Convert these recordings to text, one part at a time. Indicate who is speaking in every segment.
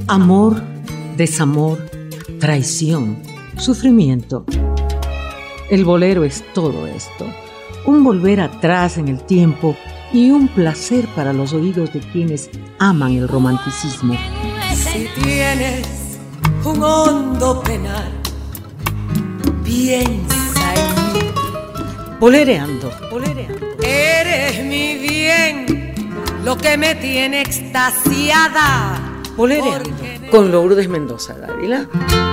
Speaker 1: Amor, desamor, traición, sufrimiento. El bolero es todo esto, un volver atrás en el tiempo y un placer para los oídos de quienes aman el romanticismo.
Speaker 2: Si tienes un hondo penal, piensa en mí.
Speaker 1: Bolereando.
Speaker 2: Eres mi bien, lo que me tiene extasiada.
Speaker 1: Bolereando con Lourdes Mendoza Dávila.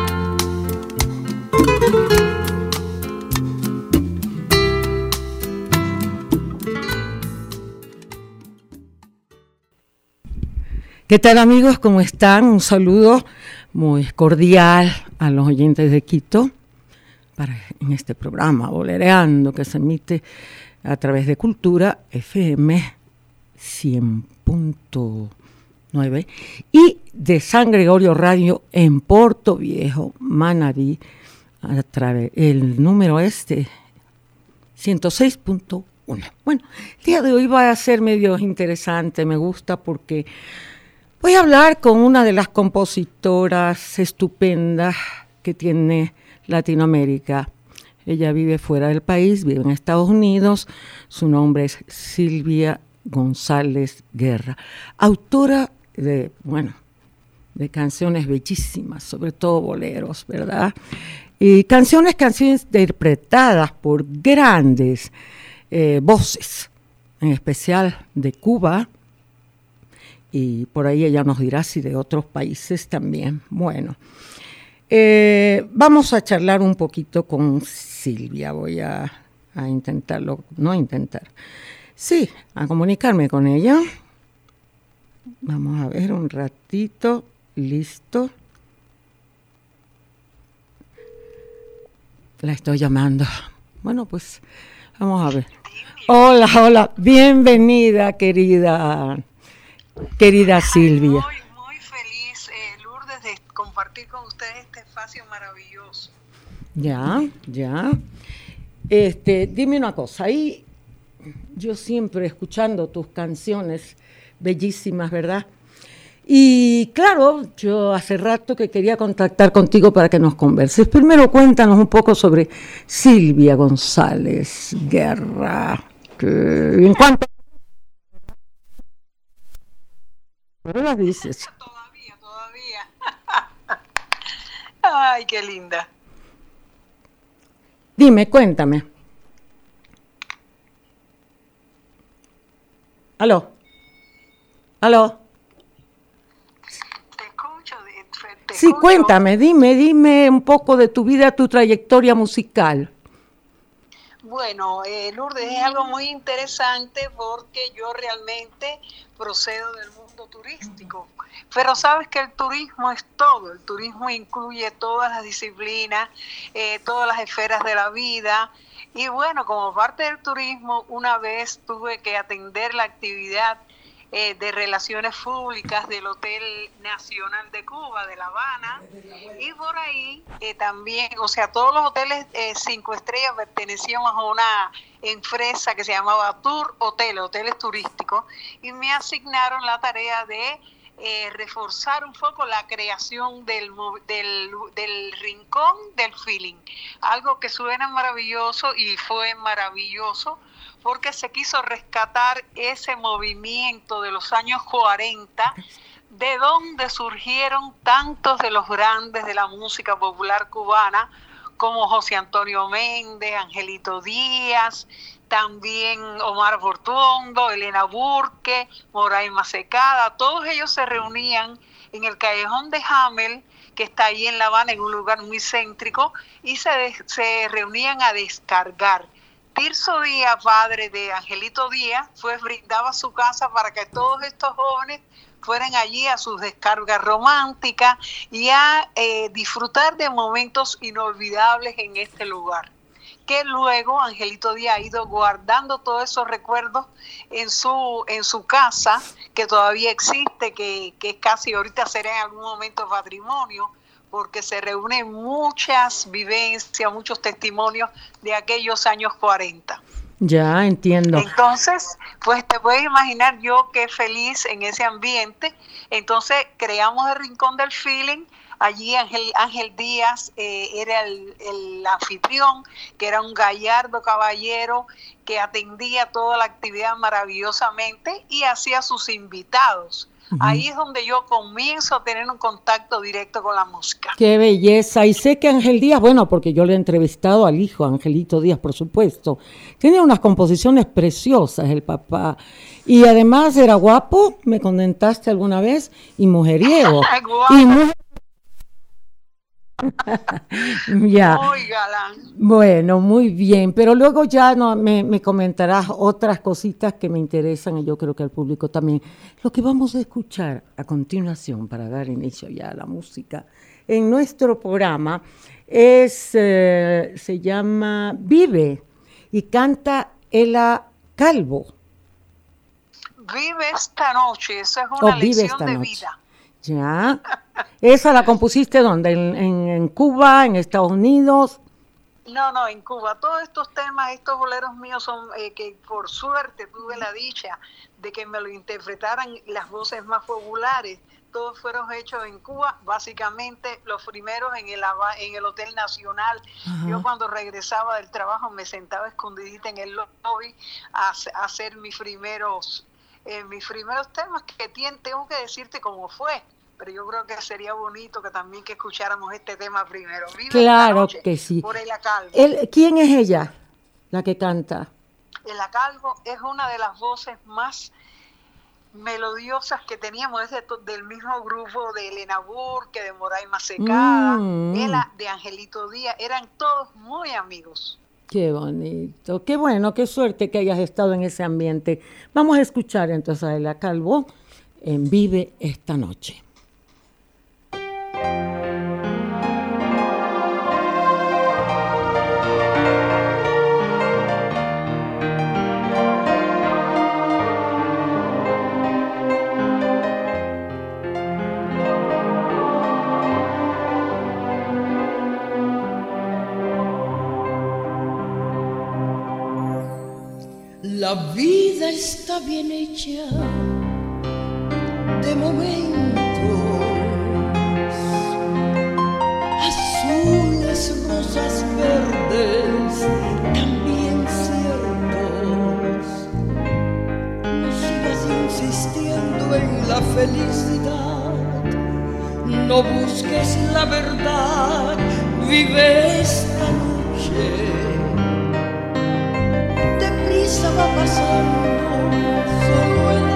Speaker 1: ¿Qué tal, amigos? ¿Cómo están? Un saludo muy cordial a los oyentes de Quito en este programa Bolereando, que se emite a través de Cultura FM 100.9 y de San Gregorio Radio en Puerto Viejo, Manabí, a través el número 106.1. Bueno, el día de hoy va a ser medio interesante, me gusta porque voy a hablar con una de las compositoras estupendas que tiene Latinoamérica. Ella vive fuera del país, vive en Estados Unidos. Su nombre es Silvia González Guerra, autora de canciones bellísimas, sobre todo boleros, ¿verdad? Y canciones que han sido interpretadas por grandes voces, en especial de Cuba, y por ahí ella nos dirá si de otros países también. Bueno, vamos a charlar un poquito con Silvia. Voy a intentarlo, sí, a comunicarme con ella. Vamos a ver un ratito, listo. La estoy llamando. Bueno, pues vamos a ver. Hola, bienvenida, querida Silvia.
Speaker 3: Muy feliz, Lourdes, de compartir con ustedes este espacio maravilloso.
Speaker 1: Ya. Dime una cosa, ahí yo siempre escuchando tus canciones bellísimas, ¿verdad? Y claro, yo hace rato que quería contactar contigo para que nos converses. Primero cuéntanos un poco sobre Silvia González Guerra. En cuanto ¿qué las dices?
Speaker 3: Todavía. Ay, qué linda.
Speaker 1: Dime, cuéntame. ¿Aló?
Speaker 3: Te escucho.
Speaker 1: Sí, cuéntame, dime un poco de tu vida, tu trayectoria musical.
Speaker 3: Bueno, Lourdes, es algo muy interesante porque yo realmente procedo del mundo turístico, pero sabes que el turismo es todo, el turismo incluye todas las disciplinas, todas las esferas de la vida, y bueno, como parte del turismo, una vez tuve que atender la actividad de relaciones públicas del Hotel Nacional de Cuba, de La Habana, y por ahí también, o sea, todos los hoteles 5 estrellas pertenecíamos a una empresa que se llamaba Tour Hoteles turísticos, y me asignaron la tarea de reforzar un poco la creación del rincón del feeling, algo que suena maravilloso y fue maravilloso porque se quiso rescatar ese movimiento de los años 40, de donde surgieron tantos de los grandes de la música popular cubana, como José Antonio Méndez, Angelito Díaz, también Omar Portuondo, Elena Burke, Moraima Secada. Todos ellos se reunían en el Callejón de Hamel, que está ahí en La Habana, en un lugar muy céntrico, y se reunían a descargar. Tirso Díaz, padre de Angelito Díaz, brindaba su casa para que todos estos jóvenes fueran allí a sus descargas románticas y a disfrutar de momentos inolvidables en este lugar. Que luego Angelito Díaz ha ido guardando todos esos recuerdos en su casa, que todavía existe, que es casi ahorita será en algún momento patrimonio, porque se reúnen muchas vivencias, muchos testimonios de aquellos años 40.
Speaker 1: Ya, entiendo.
Speaker 3: Entonces, pues te puedes imaginar yo qué feliz en ese ambiente. Entonces creamos el Rincón del Feeling. Allí Ángel Díaz era el anfitrión, que era un gallardo caballero que atendía toda la actividad maravillosamente y hacía sus invitados. Uh-huh. Ahí es donde yo comienzo a tener un contacto directo con la música.
Speaker 1: ¡Qué belleza! Y sé que Ángel Díaz, bueno, porque yo le he entrevistado al hijo, Angelito Díaz, por supuesto, tiene unas composiciones preciosas el papá. Y además era guapo, me comentaste alguna vez, y mujeriego. Y ya.
Speaker 3: Muy galán.
Speaker 1: Bueno, muy bien, pero luego ya no, me comentarás otras cositas que me interesan y yo creo que al público también. Lo que vamos a escuchar a continuación para dar inicio ya a la música en nuestro programa se llama Vive y canta Ela Calvo.
Speaker 3: Vive esta noche, esa es una lección de vida.
Speaker 1: Ya. ¿Esa la compusiste dónde? ¿En Cuba, en Estados Unidos?
Speaker 3: No, en Cuba. Todos estos temas, estos boleros míos son que por suerte tuve la dicha de que me lo interpretaran las voces más populares. Todos fueron hechos en Cuba, básicamente los primeros en el Hotel Nacional. Ajá. Yo cuando regresaba del trabajo me sentaba escondidita en el lobby a hacer mis primeros temas que tengo que decirte cómo fue. Pero yo creo que sería bonito que también que escucháramos este tema primero. Vive
Speaker 1: claro
Speaker 3: noche,
Speaker 1: que sí.
Speaker 3: Por Ela Calvo.
Speaker 1: ¿Quién es ella, la que canta?
Speaker 3: Ela Calvo es una de las voces más melodiosas que teníamos, es del mismo grupo de Elena Burke, de Moraima Secada, Ela de Angelito Díaz, eran todos muy amigos.
Speaker 1: Qué bonito, qué bueno, qué suerte que hayas estado en ese ambiente. Vamos a escuchar entonces a Ela Calvo en Vive esta noche.
Speaker 4: La vida está bien hecha de momentos, azules, rosas, verdes, también ciertos. No sigas insistiendo en la felicidad, no busques la verdad, vive esta noche. Va pasando solo el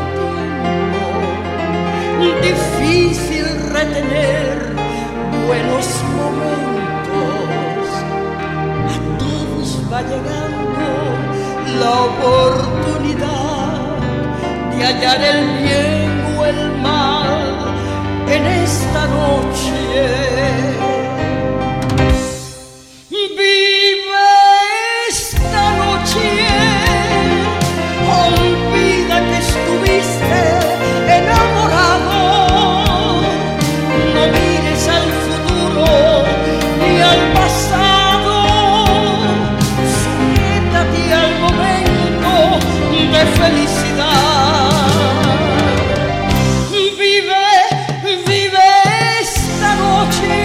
Speaker 4: tiempo, difícil retener buenos momentos. A todos va llegando la oportunidad de hallar el bien o el mal en esta noche. Olvida que estuviste enamorado, no mires al futuro ni al pasado, sujétate al momento de felicidad. Vive esta noche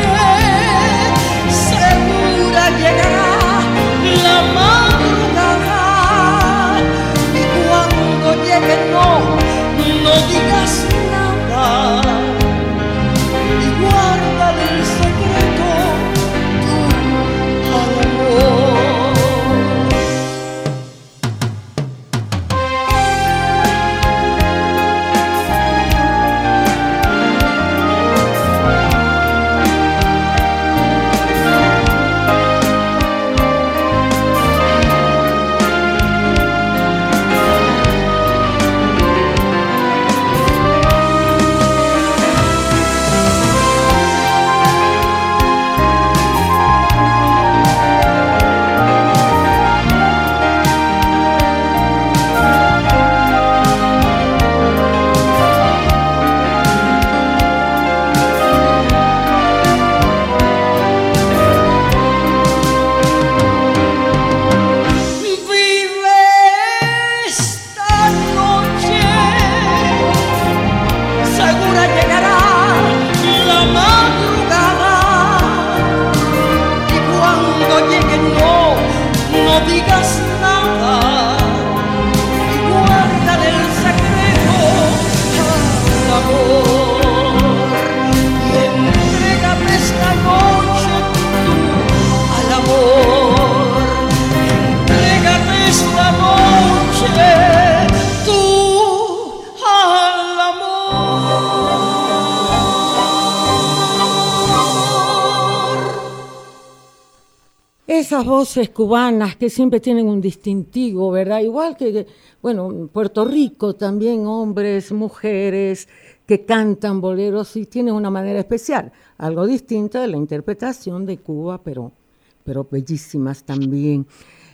Speaker 1: esas voces cubanas que siempre tienen un distintivo, ¿verdad? Igual que, bueno, en Puerto Rico también hombres, mujeres que cantan boleros y tienen una manera especial, algo distinto de la interpretación de Cuba, pero bellísimas también.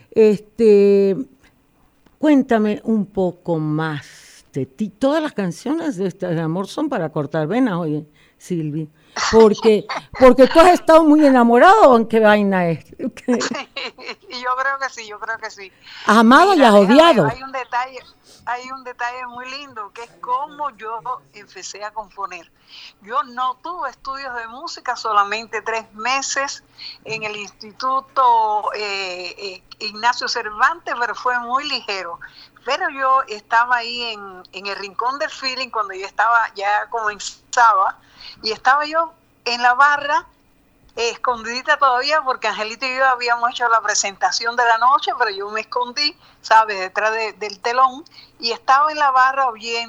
Speaker 1: Cuéntame un poco más de ti. Todas las canciones de amor son para cortar venas, oye, Silvi. Porque tú has estado muy enamorado, ¿en qué vaina es?
Speaker 3: Sí, yo creo que sí.
Speaker 1: ¿Has amado y has odiado?
Speaker 3: Hay un detalle muy lindo, que es cómo yo empecé a componer. Yo no tuve estudios de música, solamente 3 meses en el Instituto Ignacio Cervantes, pero fue muy ligero. Pero yo estaba ahí en el Rincón del Feeling cuando yo ya comenzaba, y estaba yo en la barra, escondidita todavía, porque Angelito y yo habíamos hecho la presentación de la noche, pero yo me escondí, ¿sabes?, detrás del telón, y estaba en la barra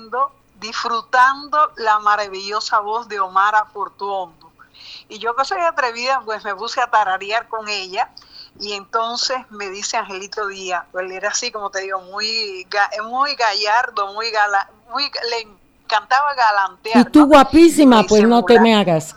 Speaker 3: disfrutando la maravillosa voz de Omara Portuondo. Y yo, que soy atrevida, pues me puse a tararear con ella, y entonces me dice Angelito Díaz, pues él era así, como te digo, muy gallardo, le encantaba galantear.
Speaker 1: Y tú, ¿no? Guapísima, pues no te me hagas.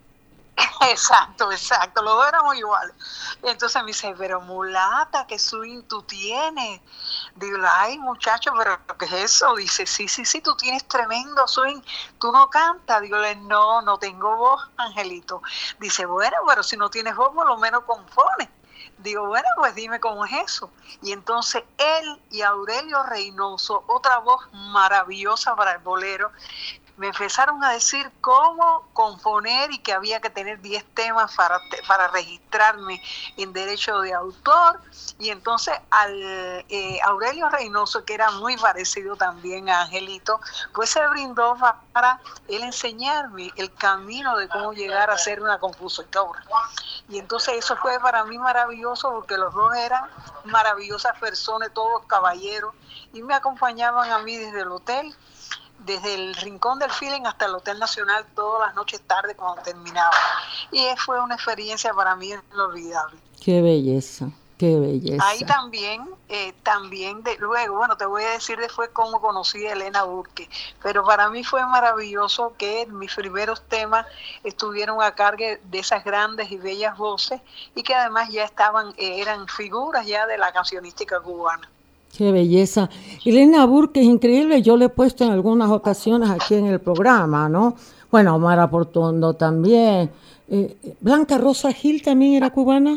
Speaker 3: Exacto, los dos éramos iguales. Entonces me dice, pero mulata, ¿qué swing tú tienes? Digo, ay muchacho, pero ¿qué es eso? Dice, sí, tú tienes tremendo swing, tú no cantas. Digo, no tengo voz, Angelito. Dice, bueno, pero si no tienes voz, por lo menos compones. Digo, bueno, pues dime cómo es eso. Y entonces él y Aurelio Reynoso, otra voz maravillosa para el bolero, me empezaron a decir cómo componer y que había que tener 10 temas para registrarme en derecho de autor. Y entonces Aurelio Reynoso, que era muy parecido también a Angelito, pues se brindó para él enseñarme el camino de cómo llegar a ser una compositora. Y entonces eso fue para mí maravilloso, porque los dos eran maravillosas personas, todos caballeros, y me acompañaban a mí desde el hotel, desde el Rincón del Feeling hasta el Hotel Nacional, todas las noches tarde cuando terminaba. Y fue una experiencia para mí inolvidable.
Speaker 1: Qué belleza, qué belleza.
Speaker 3: Ahí también luego, bueno, te voy a decir después cómo conocí a Elena Burke, pero para mí fue maravilloso que mis primeros temas estuvieron a cargo de esas grandes y bellas voces, y que además ya eran figuras ya de la cancionística cubana.
Speaker 1: Qué belleza. Elena Burke es increíble, yo le he puesto en algunas ocasiones aquí en el programa, ¿no? Bueno, Omara Portuondo también. Blanca Rosa Gil también era cubana.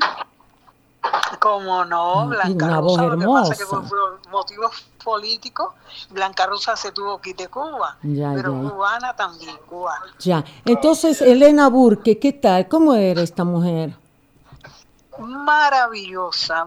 Speaker 3: ¿Cómo no? Blanca
Speaker 1: una
Speaker 3: Rosa,
Speaker 1: voz hermosa.
Speaker 3: Lo que pasa es que por motivos políticos, Blanca Rosa se tuvo que ir de Cuba, pero cubana también, cubana.
Speaker 1: Ya, entonces Elena Burke, ¿qué tal? ¿Cómo era esta mujer?
Speaker 3: Maravillosa.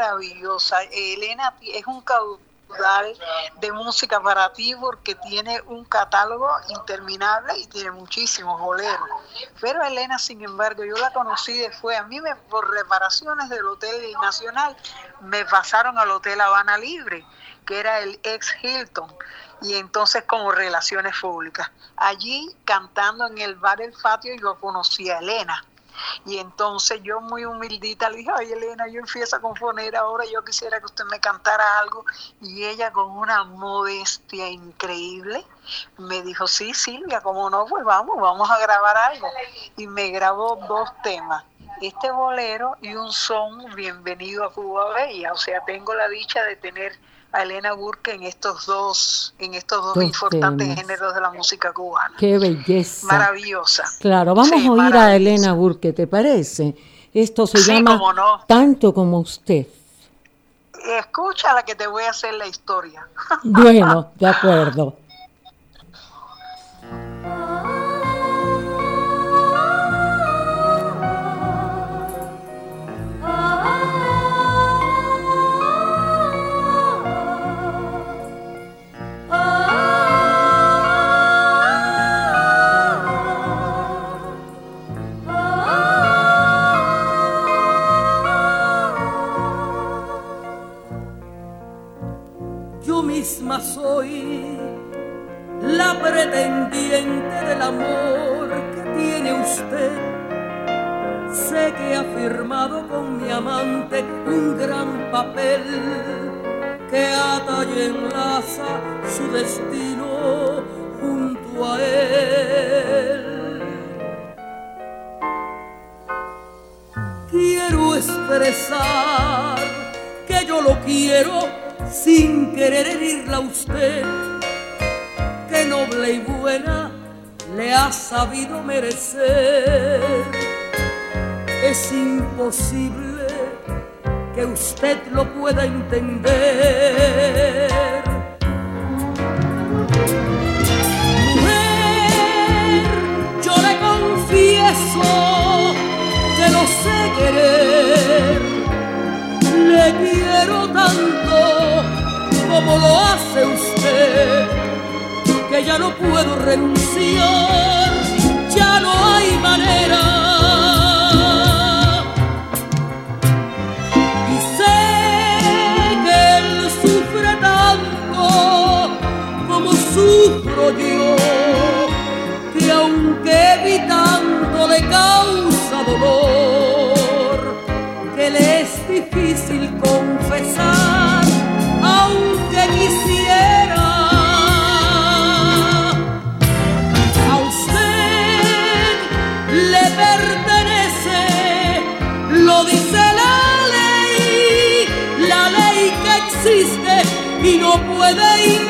Speaker 3: Elena es un caudal de música para ti, porque tiene un catálogo interminable y tiene muchísimos boleros. Pero Elena, sin embargo, yo la conocí después. A mí por reparaciones del Hotel Nacional me pasaron al Hotel Habana Libre, que era el ex Hilton, y entonces como relaciones públicas. Allí, cantando en el bar El Patio, yo conocí a Elena. Y entonces yo, muy humildita, le dije, ay Elena, yo empiezo a componer ahora, yo quisiera que usted me cantara algo. Y ella, con una modestia increíble, me dijo, sí Silvia, cómo no, pues vamos a grabar algo. Y me grabó 2 temas, este bolero y un son, Bienvenido a Cuba Bella. O sea, tengo la dicha de tener a Elena Burke en estos dos importantes géneros de la música cubana.
Speaker 1: ¡Qué belleza!
Speaker 3: Maravillosa.
Speaker 1: Claro, vamos a oír a Elena Burke, ¿te parece? Esto se llama Tanto como usted.
Speaker 3: Escucha la que te voy a hacer la historia.
Speaker 1: Bueno, de acuerdo.
Speaker 4: Soy la pretendiente del amor que tiene usted. sé que ha firmado con mi amante un gran papel que ata y enlaza su destino junto a él. Quiero expresar que yo lo quiero sin querer herirla a usted, que noble y buena le ha sabido merecer. Es imposible que usted lo pueda entender. Mujer, yo le confieso que lo sé querer, le quiero tanto como lo hace usted, que ya no puedo renunciar, ya no hay manera. Y sé que él sufre tanto como sufro yo, que aunque evitando le causa dolor, que le es difícil confesar, aunque quisiera. A usted le pertenece, lo dice la ley que existe y no puede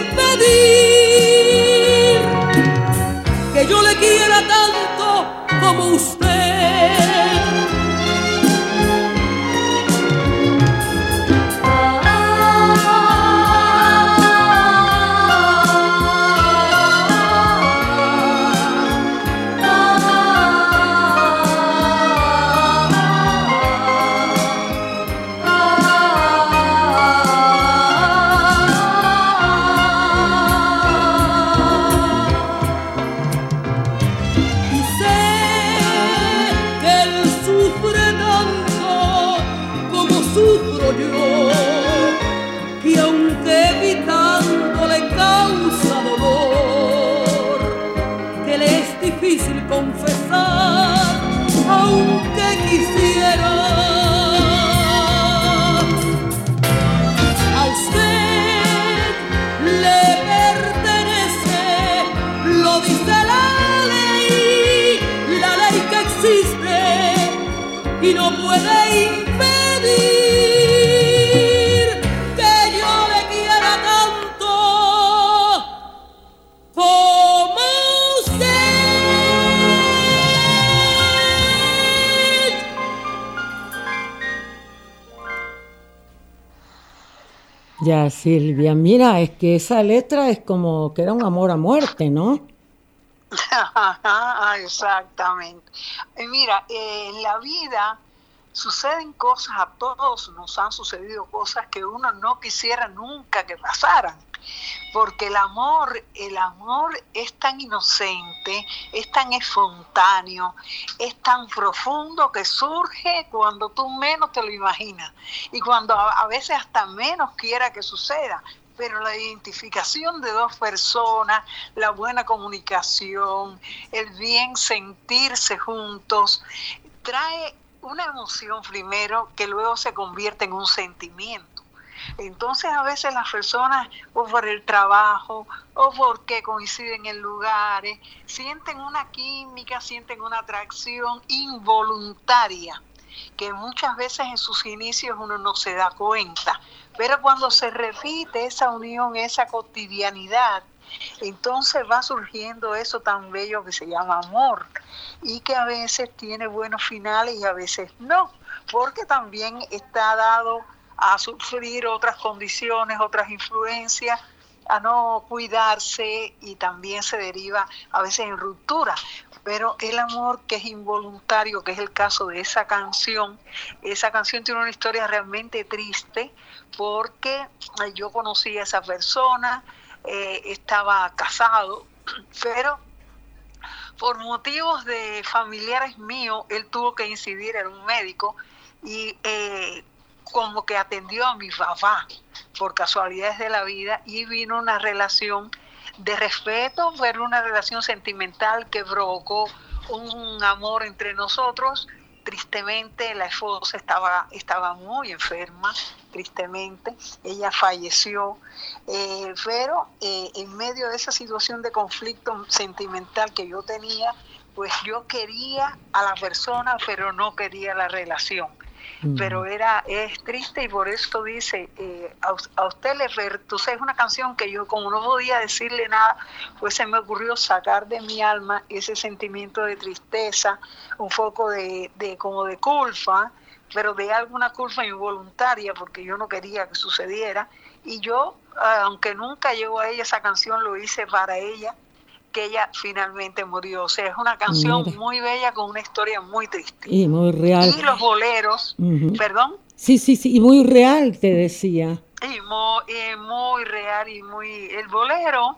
Speaker 4: impedir que yo le quiera tanto como usted. Confesar, aunque quisiera. A usted le pertenece, lo dice la ley que existe y no puede impedir que yo le quiera tanto como usted.
Speaker 1: Ya, Silvia, mira, es que esa letra es como que era un amor a muerte, ¿no?
Speaker 3: Exactamente. Mira, en la vida suceden cosas, a todos nos han sucedido cosas que uno no quisiera nunca que pasaran, porque el amor es tan inocente, es tan espontáneo, es tan profundo que surge cuando tú menos te lo imaginas y cuando a veces hasta menos quiera que suceda. Pero la identificación de dos personas, la buena comunicación, el bien sentirse juntos, trae una emoción primero que luego se convierte en un sentimiento. Entonces a veces las personas, o por el trabajo, o porque coinciden en lugares, sienten una química, sienten una atracción involuntaria, que muchas veces en sus inicios uno no se da cuenta. Pero cuando se repite esa unión, esa cotidianidad, entonces va surgiendo eso tan bello que se llama amor y que a veces tiene buenos finales y a veces no, porque también está dado a sufrir otras condiciones, otras influencias, a no cuidarse y también se deriva a veces en ruptura. Pero el amor que es involuntario, que es el caso de esa canción tiene una historia realmente triste porque yo conocí a esa persona, estaba casado, pero por motivos de familiares míos, él tuvo que incidir, era un médico, y como que atendió a mi papá por casualidades de la vida y vino una relación de respeto, pero una relación sentimental que provocó un amor entre nosotros tristemente la esposa estaba muy enferma, tristemente, ella falleció, pero en medio de esa situación de conflicto sentimental que yo tenía, pues yo quería a la persona, pero no quería la relación. Pero es triste, y por eso dice, a usted es una canción que yo, como no podía decirle nada, pues se me ocurrió sacar de mi alma ese sentimiento de tristeza, un poco como de culpa, pero de alguna culpa involuntaria, porque yo no quería que sucediera, y yo, aunque nunca llegó a ella esa canción, lo hice para ella, que ella finalmente murió. O sea, es una canción muy bella con una historia muy triste.
Speaker 1: Y muy real.
Speaker 3: Y los boleros, ¿perdón?
Speaker 1: Sí, y muy real, te decía.
Speaker 3: Y muy real y muy... El bolero,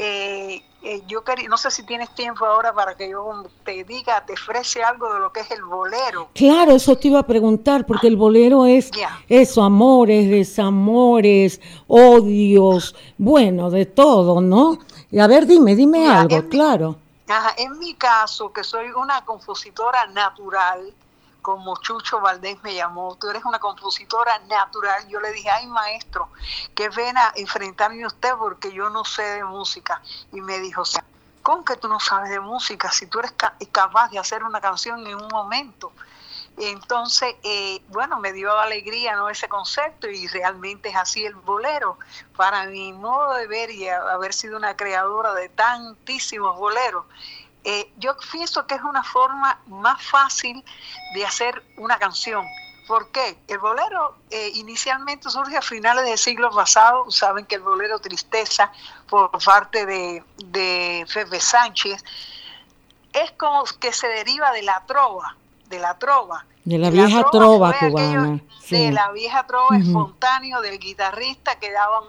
Speaker 3: yo quería, no sé si tienes tiempo ahora para que yo te ofrece algo de lo que es el bolero.
Speaker 1: Claro, eso te iba a preguntar, porque el bolero es eso, amores, desamores, odios, bueno, de todo, ¿no? Y a ver, dime algo, claro.
Speaker 3: En mi caso, que soy una compositora natural, como Chucho Valdés me llamó, tú eres una compositora natural, yo le dije, ay maestro, qué pena enfrentarme a usted porque yo no sé de música. Y me dijo, ¿cómo que tú no sabes de música si tú eres capaz de hacer una canción en un momento? Entonces, me dio alegría, ¿no?, ese concepto, y realmente es así el bolero. Para mi modo de ver y haber sido una creadora de tantísimos boleros, yo pienso que es una forma más fácil de hacer una canción. ¿Por qué? El bolero inicialmente surge a finales del siglo pasado. Saben que el bolero Tristeza, por parte de Pepe Sánchez, es como que se deriva de la trova. De la
Speaker 1: vieja trova cubana.
Speaker 3: De la vieja trova espontáneo del guitarrista que daba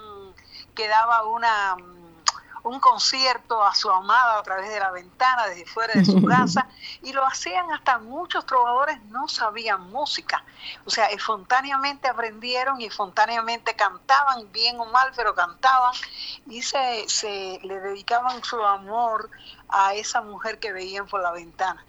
Speaker 3: un concierto a su amada a través de la ventana desde fuera de su casa, y lo hacían hasta muchos trovadores no sabían música, o sea, espontáneamente aprendieron y espontáneamente cantaban, bien o mal, pero cantaban, y se le dedicaban su amor a esa mujer que veían por la ventana.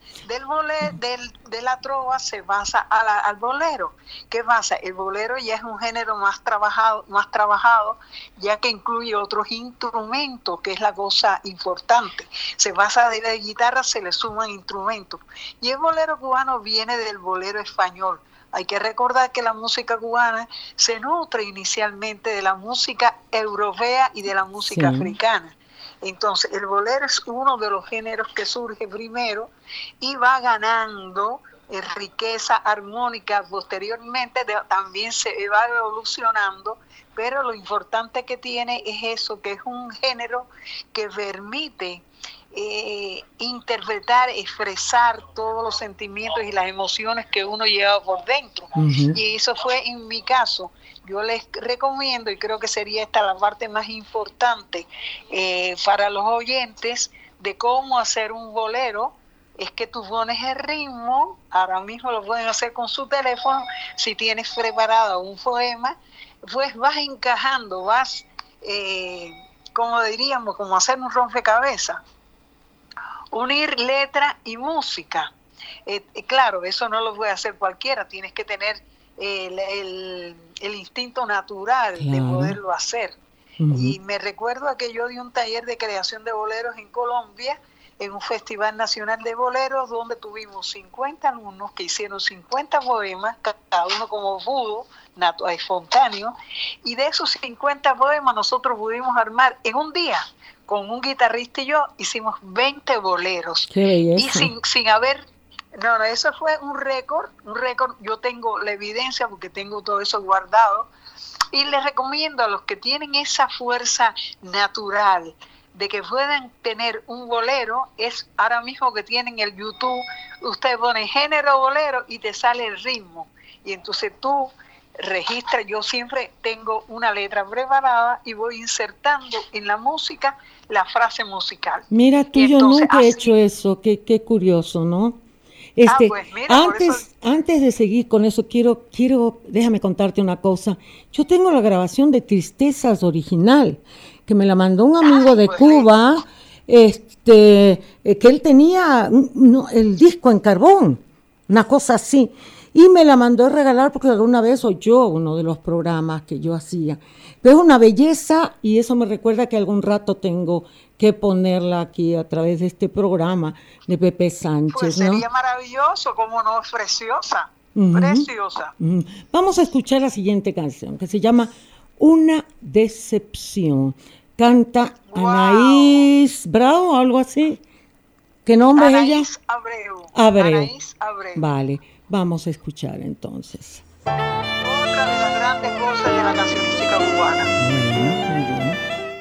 Speaker 3: De la trova se pasa al bolero. ¿Qué pasa? El bolero ya es un género más trabajado, ya que incluye otros instrumentos, que es la cosa importante. Se pasa de la guitarra, se le suman instrumentos. Y el bolero cubano viene del bolero español. Hay que recordar que la música cubana se nutre inicialmente de la música europea y de la música africana. Entonces, el bolero es uno de los géneros que surge primero y va ganando riqueza armónica posteriormente, también se va evolucionando, pero lo importante que tiene es eso, que es un género que permite interpretar, expresar todos los sentimientos y las emociones que uno lleva por dentro. Y eso fue en mi caso. Yo les recomiendo, y creo que sería esta la parte más importante para los oyentes de cómo hacer un bolero, es que tú pones el ritmo. Ahora mismo lo pueden hacer con su teléfono. Si tienes preparado un poema, pues vas encajando, vas, como diríamos, como hacer un rompecabezas, unir letra y música. Claro, eso no lo puede hacer cualquiera, tienes que tener el instinto natural de poderlo hacer. Y me recuerdo que yo di un taller de creación de boleros en Colombia, en un festival nacional de boleros, donde tuvimos 50 alumnos que hicieron 50 poemas, cada uno como pudo, espontáneo, y de esos 50 poemas nosotros pudimos armar en un día, con un guitarrista y yo, hicimos 20 boleros.
Speaker 1: ¡Qué belleza!
Speaker 3: Y sin haber... No, eso fue un récord, yo tengo la evidencia porque tengo todo eso guardado, y les recomiendo a los que tienen esa fuerza natural de que puedan tener un bolero, es ahora mismo que tienen el YouTube, usted pone género bolero y te sale el ritmo, y entonces tú registras. Yo siempre tengo una letra preparada y voy insertando en la música la frase musical.
Speaker 1: Mira, tú, yo nunca he hecho eso, qué curioso, ¿no?
Speaker 3: Pues mira,
Speaker 1: antes de seguir con eso, quiero, déjame contarte una cosa. Yo tengo la grabación de Tristezas original, que me la mandó un amigo de Cuba, que él tenía el disco en carbón, una cosa así. Y me la mandó a regalar porque alguna vez oyó uno de los programas que yo hacía. Pero es una belleza y eso me recuerda que algún rato tengo que ponerla aquí a través de este programa de Pepe Sánchez.
Speaker 3: Pues sería maravilloso, como no, es preciosa, preciosa.
Speaker 1: Vamos a escuchar la siguiente canción que se llama Una Decepción. Canta Anaís Bravo o algo así. ¿Qué nombre es ella?
Speaker 3: Abreu. Anaís Abreu.
Speaker 1: Vale, vamos a escuchar entonces.
Speaker 3: Otra de las grandes voces de la cancionística cubana.
Speaker 1: Bueno, muy bien.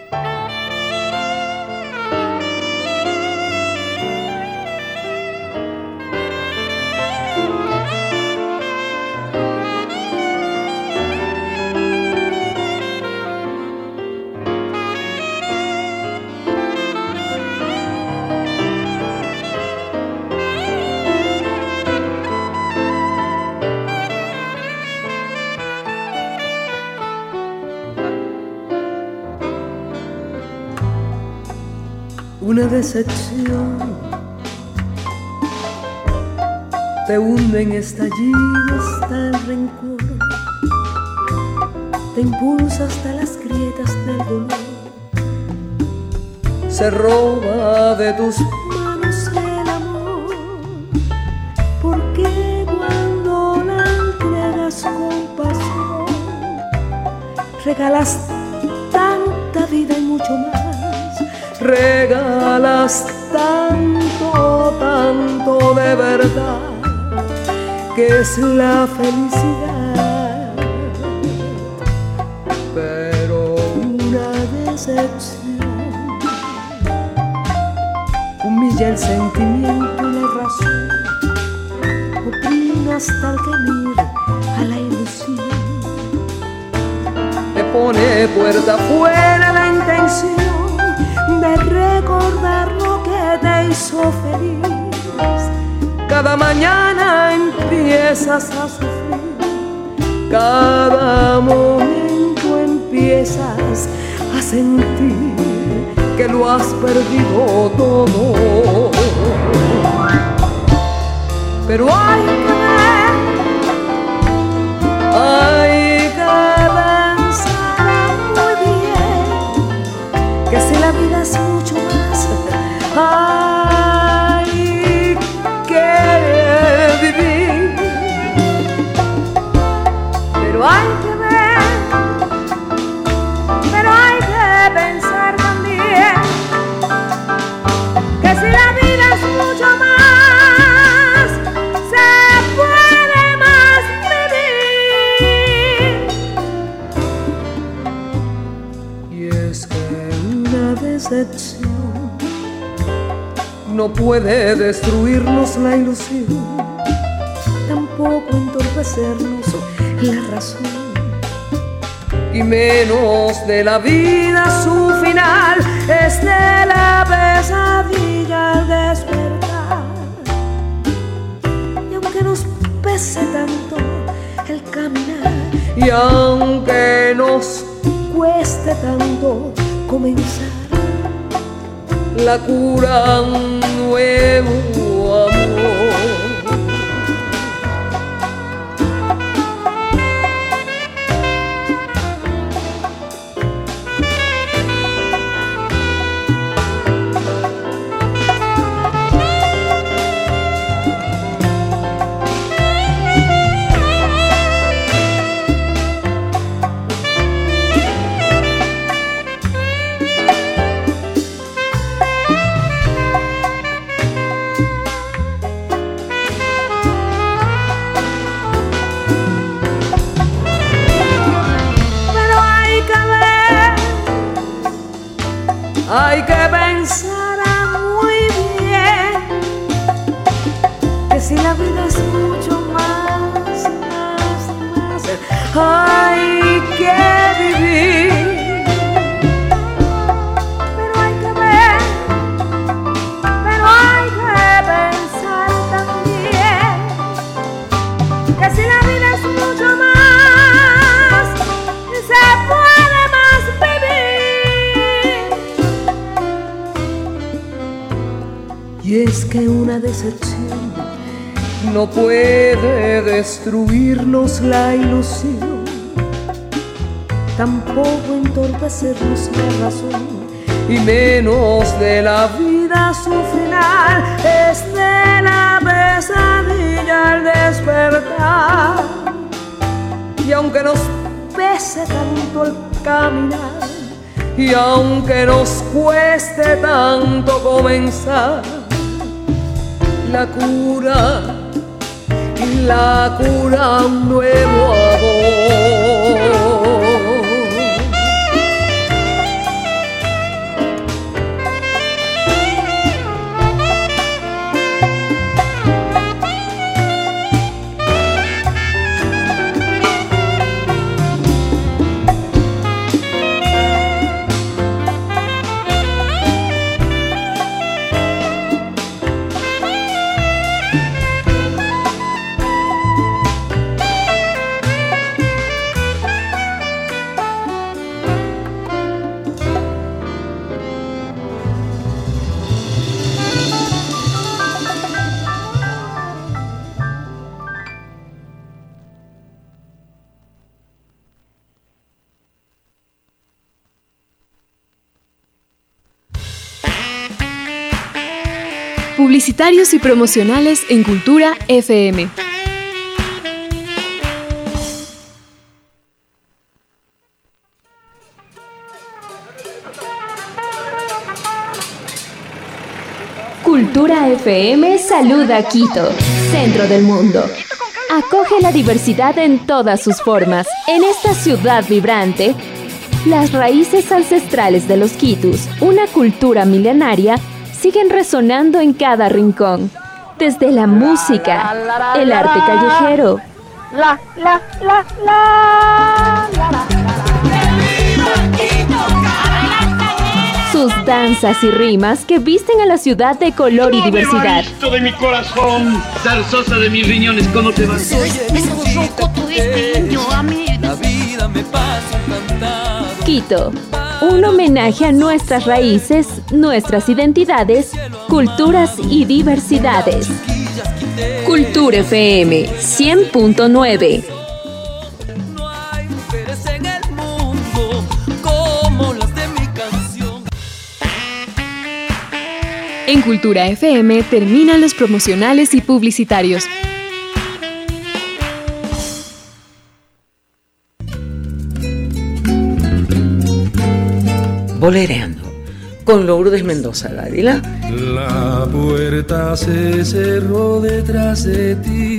Speaker 4: Una decepción te hunde en estallidos del rencor, te impulsa hasta las grietas del dolor, se roba de tus manos el amor, porque cuando la entregas con pasión, regalas tanta vida y mucho más. Regalas tanto, tanto de verdad, que es la felicidad. Pero una decepción humilla el sentimiento y la razón, oprime hasta el gemir a la ilusión, te pone puerta fuera la intención de recordar lo que te hizo feliz. Cada mañana empiezas a sufrir, cada momento empiezas a sentir que lo has perdido todo. Pero hay que ver, hay que pensar muy bien, que si la vida es mucho más, hay que vivir. Pero hay que ver, pero hay que pensar también, que si la vida es mucho más, se puede más vivir. Y es que una decepción no puede destruirnos la ilusión, tampoco entorpecernos la razón, y menos de la vida su final es de la pesadilla al despertar. Y aunque nos pese tanto el caminar, y aunque nos cueste tanto comenzar, la cura un nuevo amor. Hay que pensar muy bien, que si la vida es mucho más, hay que vivir. Pero hay que ver, pero hay que pensar también, que si la vida es mucho más, se puede más vivir. Y es que una decepción no puede destruirnos la ilusión, tampoco entorpecernos la razón, y menos de la vida su final. Es de la pesadilla el despertar, y aunque nos pese tanto el caminar, y aunque nos cueste tanto comenzar, la cura un nuevo amor.
Speaker 5: Publicitarios y promocionales en Cultura FM.
Speaker 6: Cultura FM saluda a Quito, centro del mundo. Acoge la diversidad en todas sus formas. En esta ciudad vibrante, las raíces ancestrales de los quitus, una cultura milenaria, siguen resonando en cada rincón. Desde la música, el arte callejero, sus danzas y rimas que visten a la ciudad de color y diversidad.
Speaker 7: De mi corazón, zarzosa de mis riñones, ¿cómo te vas?
Speaker 6: Quito, un homenaje a nuestras raíces, nuestras identidades, culturas y diversidades.
Speaker 5: Cultura FM 100.9. En Cultura FM terminan los promocionales y publicitarios.
Speaker 1: Bolereando con Lourdes Mendoza Dávila.
Speaker 8: La puerta se cerró detrás de ti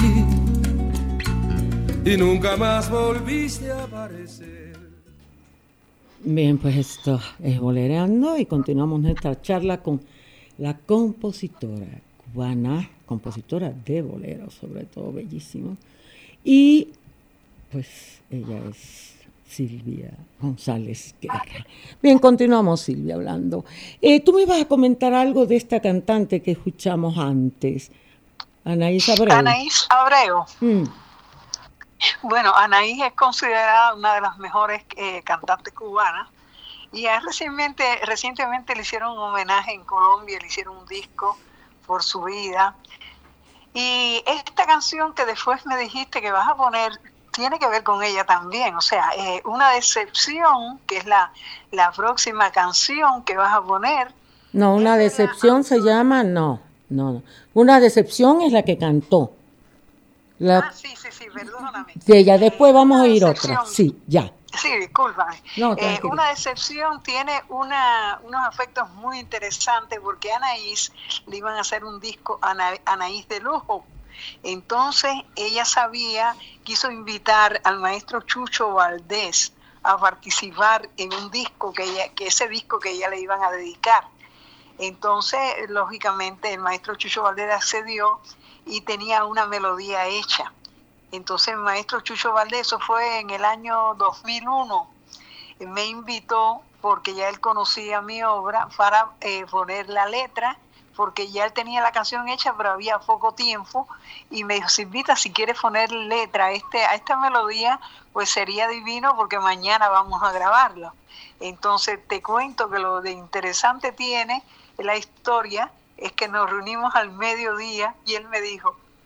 Speaker 8: y nunca más volviste a aparecer.
Speaker 1: Bien, pues esto es Bolereando y continuamos nuestra charla con la compositora cubana, compositora de boleros, sobre todo, bellísimo. Y pues ella es Silvia González Guerra. Bien, continuamos, Silvia, hablando. Tú me ibas a comentar algo de esta cantante que escuchamos antes, Anaís Abreu.
Speaker 3: Anaís Abreu. Bueno, Anaís es considerada una de las mejores cantantes cubanas y recientemente le hicieron un homenaje en Colombia, le hicieron un disco por su vida. Y esta canción que después me dijiste que vas a poner tiene que ver con ella también, o sea, Una decepción, que es la próxima canción que vas a poner.
Speaker 1: No, Una decepción se llama, no. Una decepción es la que cantó.
Speaker 3: Sí, perdóname.
Speaker 1: De ella, después vamos a oír otra, sí, ya.
Speaker 3: Sí, discúlpame.
Speaker 1: No,
Speaker 3: Una decepción tiene unos efectos muy interesantes porque a Anaís le iban a hacer un disco Anaís de lujo. Entonces ella quiso invitar al maestro Chucho Valdés a participar en un disco ese disco que ella le iban a dedicar. Entonces, lógicamente, el maestro Chucho Valdés accedió y tenía una melodía hecha. Entonces, el maestro Chucho Valdés, eso fue en el año 2001, me invitó porque ya él conocía mi obra para poner la letra, porque ya él tenía la canción hecha, pero había poco tiempo, y me dijo, Silvita, si quieres poner letra a esta melodía, pues sería divino porque mañana vamos a grabarlo. Entonces te cuento que lo de interesante tiene la historia, es que nos reunimos al mediodía y él me dijo,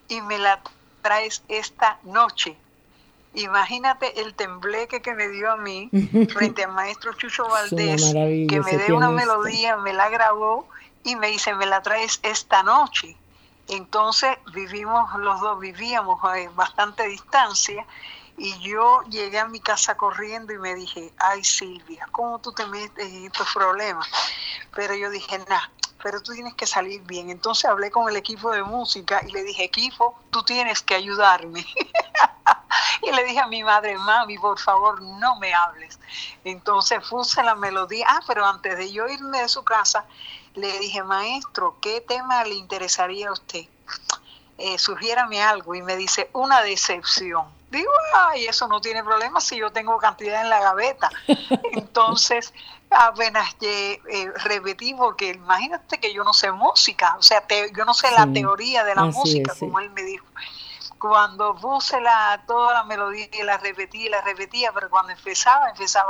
Speaker 3: y me la traes esta noche. Imagínate el tembleque que me dio a mí frente al maestro Chucho Valdés, que me dé una melodía, me la grabó y me dice, me la traes esta noche. Entonces los dos vivíamos a bastante distancia y yo llegué a mi casa corriendo y me dije, ay Silvia, ¿cómo tú te metes en estos problemas? Pero yo dije, pero tú tienes que salir bien. Entonces hablé con el equipo de música y le dije, equipo, tú tienes que ayudarme. Y le dije a mi madre, mami, por favor, no me hables. Entonces puse la melodía. Pero antes de yo irme de su casa, le dije, maestro, ¿qué tema le interesaría a usted? Sugiérame algo. Y me dice, una decepción. Digo, ay, eso no tiene problema si yo tengo cantidad en la gaveta. Entonces, apenas repetí, porque imagínate que yo no sé música, o sea, yo no sé la teoría de la música, como él me dijo. Cuando puse toda la melodía y la repetía, pero cuando empezaba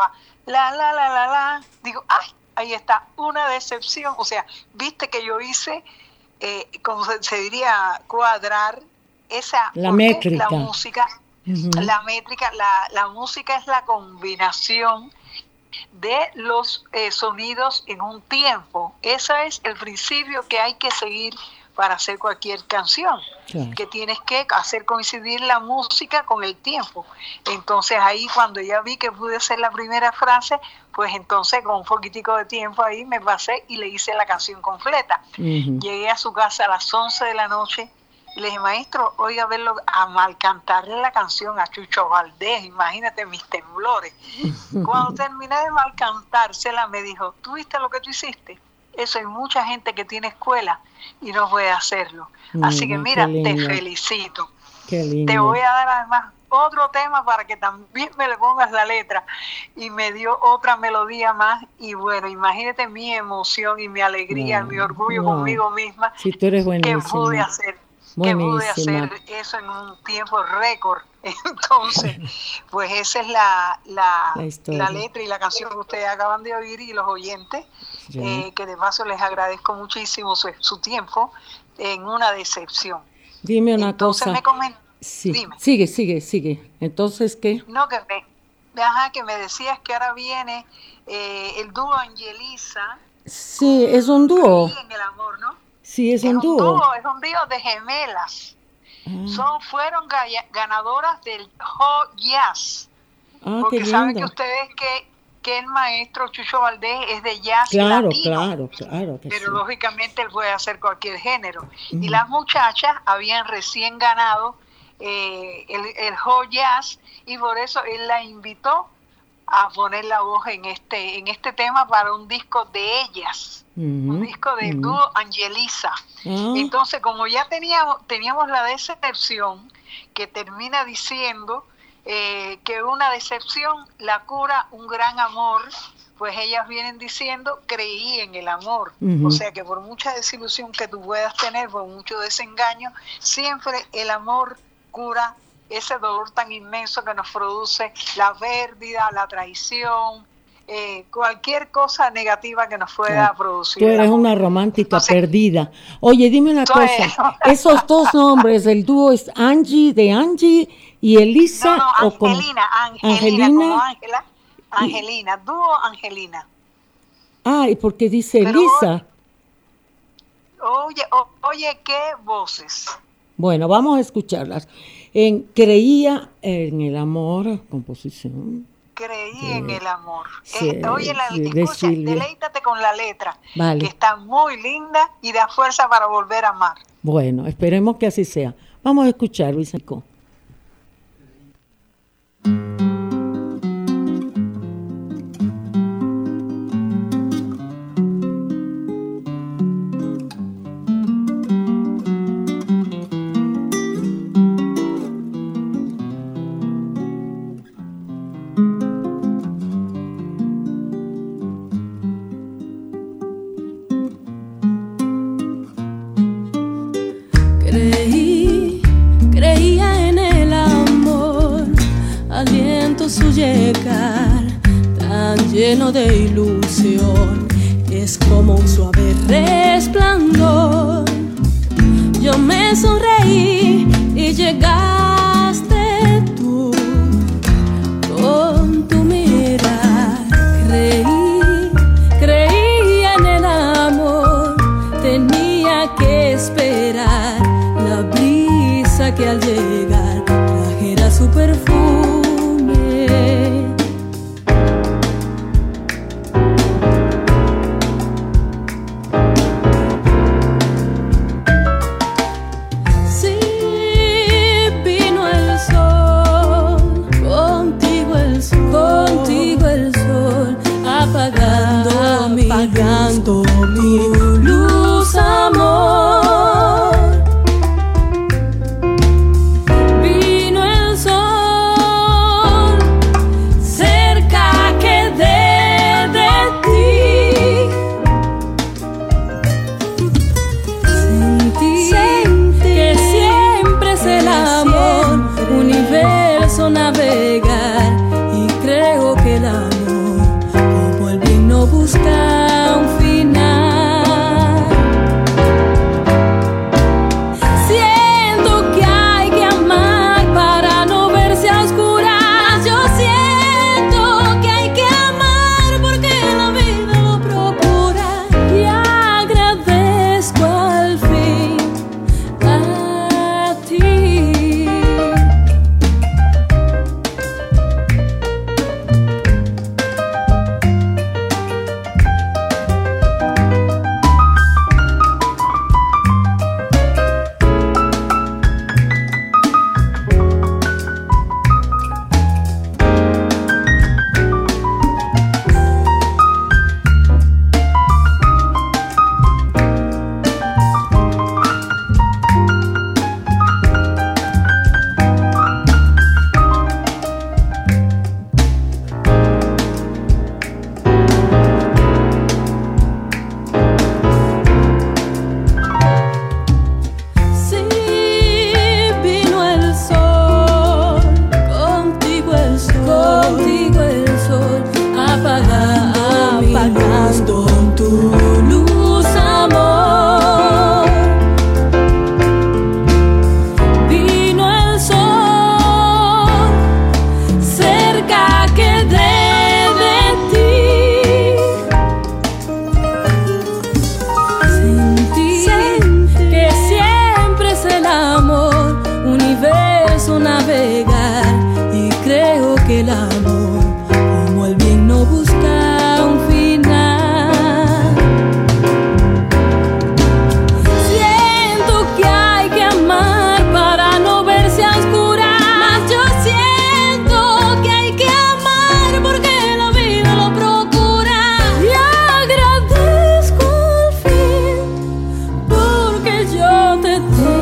Speaker 3: la, digo, ay, ahí está, una decepción. O sea, viste que yo hice, como se diría, cuadrar la métrica. La música, la métrica, la música es la combinación de los sonidos en un tiempo. Ese es el principio que hay que seguir para hacer cualquier canción, que tienes que hacer coincidir la música con el tiempo. Entonces ahí cuando ya vi que pude hacer la primera frase, pues entonces con un poquitico de tiempo ahí me pasé y le hice la canción completa. Llegué a su casa a las 11 de la noche y le dije, maestro, oiga, verlo a mal cantarle la canción a Chucho Valdés, imagínate mis temblores. Cuando terminé de mal cantársela me dijo, ¿tú viste lo que tú hiciste? Eso hay mucha gente que tiene escuela y no puede hacerlo. Así que mira, te felicito.
Speaker 1: Qué lindo.
Speaker 3: Te voy a dar además otro tema para que también me le pongas la letra. Y me dio otra melodía más. Y bueno, imagínate mi emoción y mi alegría, mi orgullo conmigo misma.
Speaker 1: Si tú eres buenísima.
Speaker 3: Que pude hacer. Que pude hacer eso en un tiempo récord. Entonces, pues esa es la letra y la canción que ustedes acaban de oír y los oyentes, que de paso les agradezco muchísimo su tiempo en una decepción.
Speaker 1: Dime una
Speaker 3: Entonces
Speaker 1: cosa. Dime. Sigue. Entonces, ¿qué?
Speaker 3: No, que me decías que ahora viene el dúo Angelisa.
Speaker 1: Sí, es un dúo.
Speaker 3: En el amor, ¿no?
Speaker 1: Sí, es un dúo.
Speaker 3: Es un dúo de gemelas. Fueron ganadoras del Hot Jazz. Porque saben que ustedes que el maestro Chucho Valdés es de jazz latino. Claro. Pero lógicamente él puede hacer cualquier género. Y las muchachas habían recién ganado el Hot Jazz y por eso él la invitó a poner la voz en este tema para un disco de ellas. Un disco del dúo Angelisa. Entonces, como ya teníamos la decepción, que termina diciendo que una decepción la cura un gran amor, pues ellas vienen diciendo, creí en el amor. O sea que por mucha desilusión que tú puedas tener, por mucho desengaño, siempre el amor cura ese dolor tan inmenso que nos produce la pérdida, la traición, cualquier cosa negativa que nos pueda producir.
Speaker 1: Tú eres una romántica perdida. Oye, dime una cosa, esos dos nombres del dúo es Angie y Elisa.
Speaker 3: No, Angelina, como Ángela, Angelina, dúo Angelina.
Speaker 1: ¿Y por qué dice Elisa?
Speaker 3: Oye, qué voces.
Speaker 1: Bueno, vamos a escucharlas. Creía en el amor, composición.
Speaker 3: Creí en el amor. Oye, escucha, deleítate con la letra, que está muy linda y da fuerza para volver a amar.
Speaker 1: Bueno, esperemos que así sea. Vamos a escuchar, Vicente.
Speaker 9: Creía en el amor, aliento su llegar, tan lleno de ilusión, es como un suave resplandor. Yo me sonreí tenía que esperar la brisa que al llegar trajera su perfume. Sí, vino el sol, contigo el sol, apagando mi luz, amor. Vino el sol, cerca quedé de ti. Sentí que siempre es el amor, universo navegar, y creo que el amor, como el bien, no busca un final. Siento que hay que amar para no verse a oscuras. Yo siento que hay que amar porque la vida lo procura. Y agradezco al fin a ti. Sí, vino el sol, contigo el sol, apagando tu luz, amor. Vino el sol, cerca quedé de ti. Sentí que siempre es el amor, universo navegar, y creo que el amor, como el bien, no busca un final. Siento que hay que amar para no verse a oscuras. Yo siento que hay que amar porque la vida lo procura. Y agradezco al fin porque yo te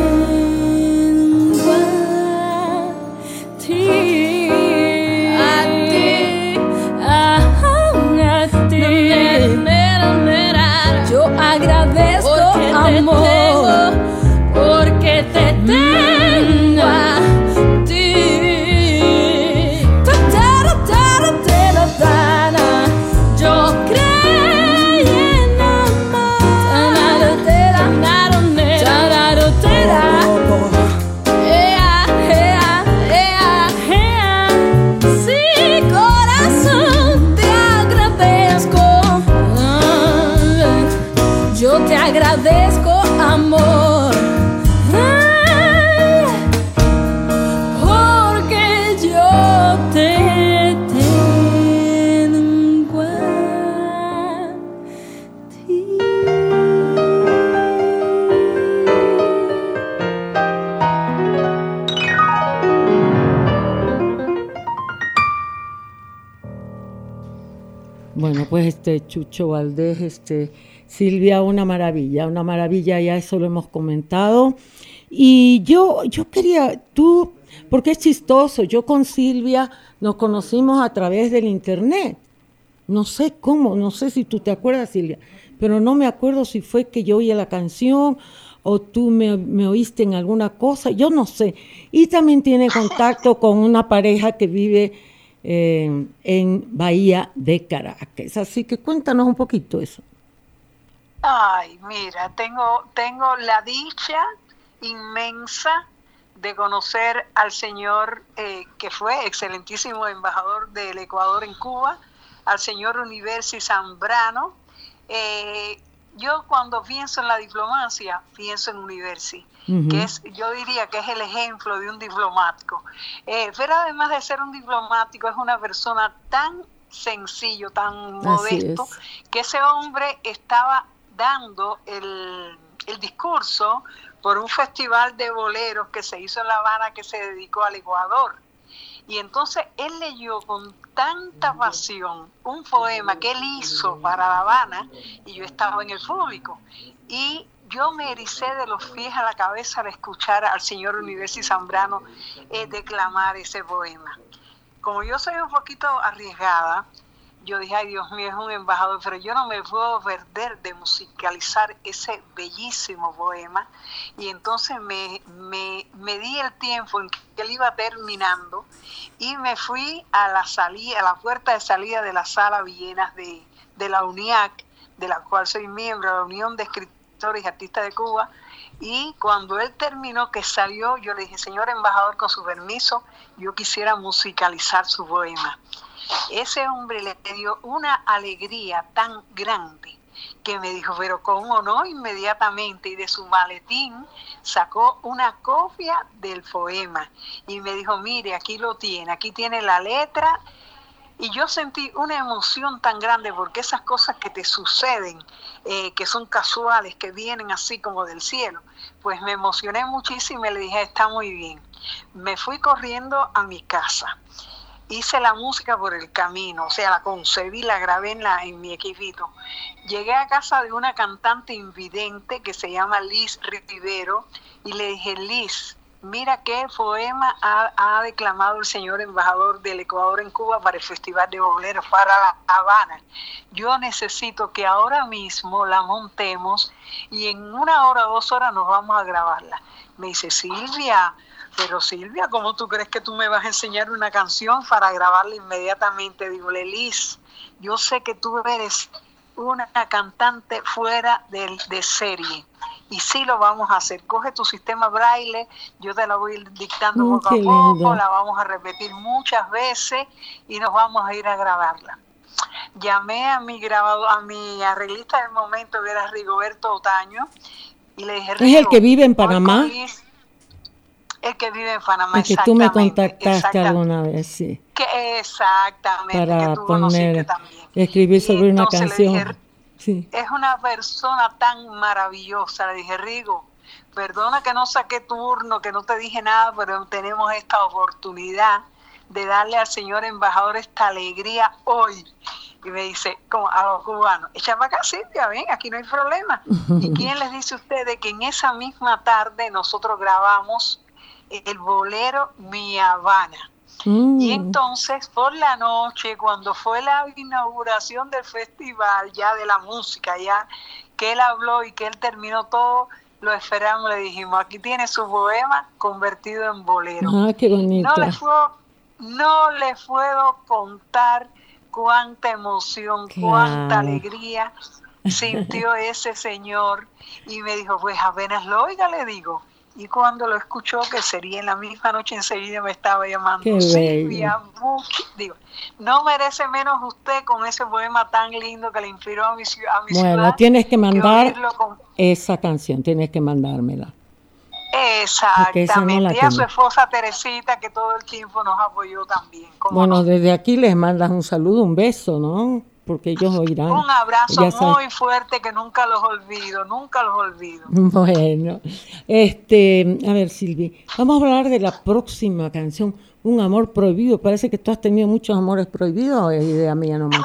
Speaker 9: tengo a ti. A ti. Yo agradezco, amor, porque te tengo a ti. Yo creí en amar. Sí, corazón, te agradezco. Yo te agradezco, amor, porque yo te tengo a ti.
Speaker 1: Bueno, pues Chucho Valdés, Silvia, una maravilla, ya eso lo hemos comentado. Y yo quería, porque es chistoso, yo con Silvia nos conocimos a través del internet. No sé cómo, no sé si tú te acuerdas, Silvia, pero no me acuerdo si fue que yo oía la canción o tú me oíste en alguna cosa, yo no sé. Y también tiene contacto con una pareja que vive en Bahía de Caracas. Así que cuéntanos un poquito eso.
Speaker 3: Ay, mira, tengo la dicha inmensa de conocer al señor que fue excelentísimo embajador del Ecuador en Cuba, al señor Universi Zambrano, yo cuando pienso en la diplomacia, pienso en Universi, que es, yo diría que es el ejemplo de un diplomático. Pero además de ser un diplomático, es una persona tan sencillo, tan modesto, que ese hombre estaba dando el discurso por un festival de boleros que se hizo en La Habana, que se dedicó al Ecuador. Y entonces él leyó con tanta pasión un poema que él hizo para La Habana, y yo estaba en el público. Y yo me ericé de los pies a la cabeza al escuchar al señor Universi Zambrano declamar ese poema. Como yo soy un poquito arriesgada, yo dije, ay Dios mío, es un embajador, pero yo no me puedo perder de musicalizar ese bellísimo poema. Y entonces me di el tiempo en que él iba terminando y me fui a la puerta de salida de la Sala Villenas de la UNIAC, de la cual soy miembro, de la Unión de Escritores y Artistas de Cuba. Y cuando él terminó, que salió, yo le dije, señor embajador, con su permiso, yo quisiera musicalizar su poema. Ese hombre le dio una alegría tan grande que me dijo, pero cómo no, inmediatamente, y de su maletín sacó una copia del poema y me dijo, mire, aquí lo tiene, aquí tiene la letra. Y yo sentí una emoción tan grande porque esas cosas que te suceden, que son casuales, que vienen así como del cielo, pues me emocioné muchísimo y le dije, está muy bien. Me fui corriendo a mi casa. Hice la música por el camino, o sea, la concebí, la grabé en mi equipito. Llegué a casa de una cantante invidente que se llama Liz Rivero y le dije, Liz, mira qué poema ha declamado el señor embajador del Ecuador en Cuba para el Festival de Boleros, para La Habana. Yo necesito que ahora mismo la montemos y en 1 hora o 2 horas nos vamos a grabarla. Me dice, Silvia, pero Silvia, ¿cómo tú crees que tú me vas a enseñar una canción para grabarla inmediatamente? Digo, Liz, yo sé que tú eres una cantante fuera de serie. Y sí lo vamos a hacer. Coge tu sistema braille, yo te la voy dictando poco a poco, la vamos a repetir muchas veces y nos vamos a ir a grabarla. Llamé a mi arreglista del momento, que era Rigoberto Otaño, y le dije,
Speaker 1: ¿es el que vive en Panamá?
Speaker 3: El que vive en Panamá,
Speaker 1: el que tú me contactaste alguna vez, sí.
Speaker 3: Exactamente,
Speaker 1: para
Speaker 3: que tú conociste también.
Speaker 1: Escribir sobre una canción.
Speaker 3: Le dije, sí. Es una persona tan maravillosa. Le dije, Rigo, perdona que no saqué turno, que no te dije nada, pero tenemos esta oportunidad de darle al señor embajador esta alegría hoy. Y me dice, como a los cubanos, echa para acá, Silvia, ven, aquí no hay problema. ¿Y quién les dice a ustedes que en esa misma tarde nosotros grabamos el bolero Mi Habana? Y entonces por la noche, cuando fue la inauguración del festival, ya de la música, ya que él habló y que él terminó todo, lo esperamos, le dijimos, aquí tiene su poema convertido en bolero.
Speaker 1: Ah, qué bonito.
Speaker 3: No les puedo contar cuánta emoción, cuánta alegría sintió ese señor. Y me dijo, pues apenas lo oiga, le digo. Y cuando lo escuchó, que sería en la misma noche, enseguida me estaba llamando, Silvia, digo, no merece menos usted con ese poema tan lindo que le inspiró a mi ciudad.
Speaker 1: Bueno, tienes que mandar esa canción, tienes que mandármela.
Speaker 3: Exactamente, no y a su esposa Teresita, que todo el tiempo nos apoyó también.
Speaker 1: Bueno, desde aquí les mandas un saludo, un beso, ¿no? Porque ellos oirán.
Speaker 3: Un abrazo muy fuerte que nunca los olvido.
Speaker 1: Bueno, a ver, Silvi, vamos a hablar de la próxima canción, Un amor prohibido. Parece que tú has tenido muchos amores prohibidos, o es idea mía nomás.